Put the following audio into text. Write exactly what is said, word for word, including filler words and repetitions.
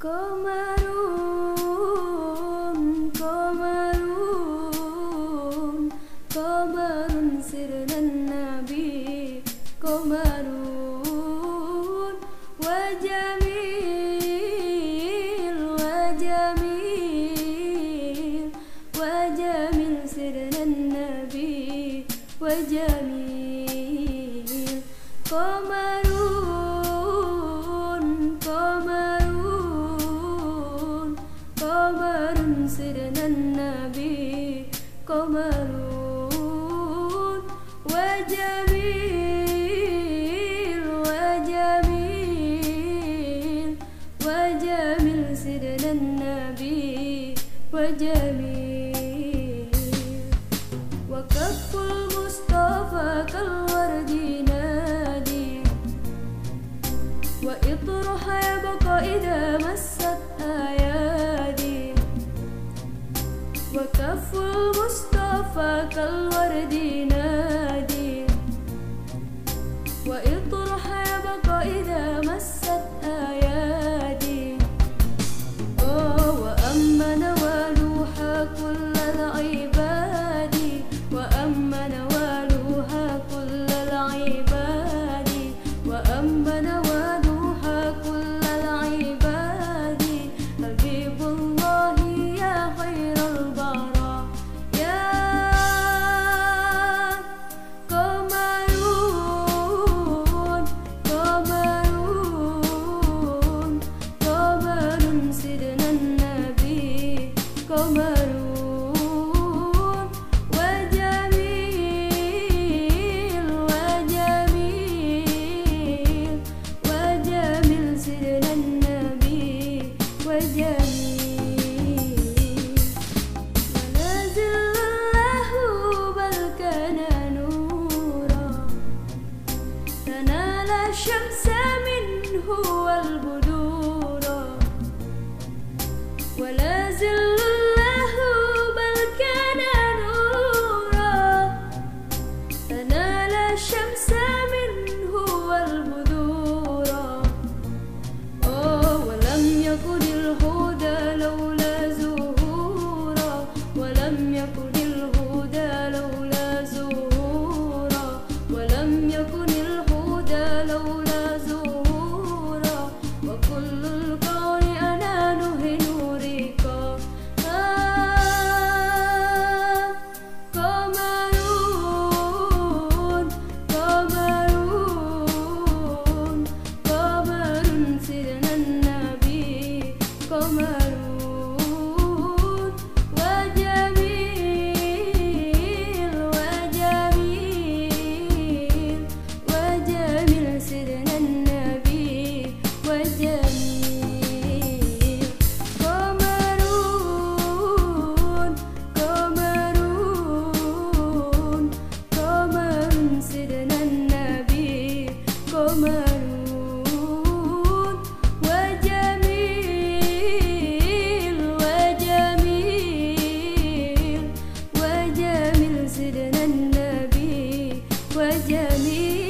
قمرون قمرون قمر سرنا النبي قمرون وجميل وجميل وجميل سرنا النبي وجميل قمرون قمرون قمر سرنا النبي قمرون وجميل وجميل وجميل سرنا النبي وجميل وكف المصطفى كالورد نادي وإطرها يبقى إذا مست أيادي وكف المصطفى كالورد نادي وإطرها يبقى إذا مست أيادي وأما نوالوها كل العباد وأما نوالوها كل العباد وأما نوالوها كل العباد حبيب الله يا خير البراء يا قمرون قمرون قمر سيدنا النبي قمرون وجميل وجميل وجميل سيدنا النبي وجميل ونازل الله بل كان نورا تنال الشمس منه والبدورا ولا زل الله بل كان نورا تنال الشمس منه والبدورا ولم يكن الهدى لولا زهورا ولم يكن الهدى لولا زهورا ولم يكن الهدى لولا زهورا وكل الكون أنانه نورك قمرون قمرون قمر سيدنا النبي قمرون وجميل وجميل وجميل سيدنا النبي وجميل قمرون قمرون قمر سيدنا النبي قمرون وجميل وجميل وجميل سيدنا النبي وجميل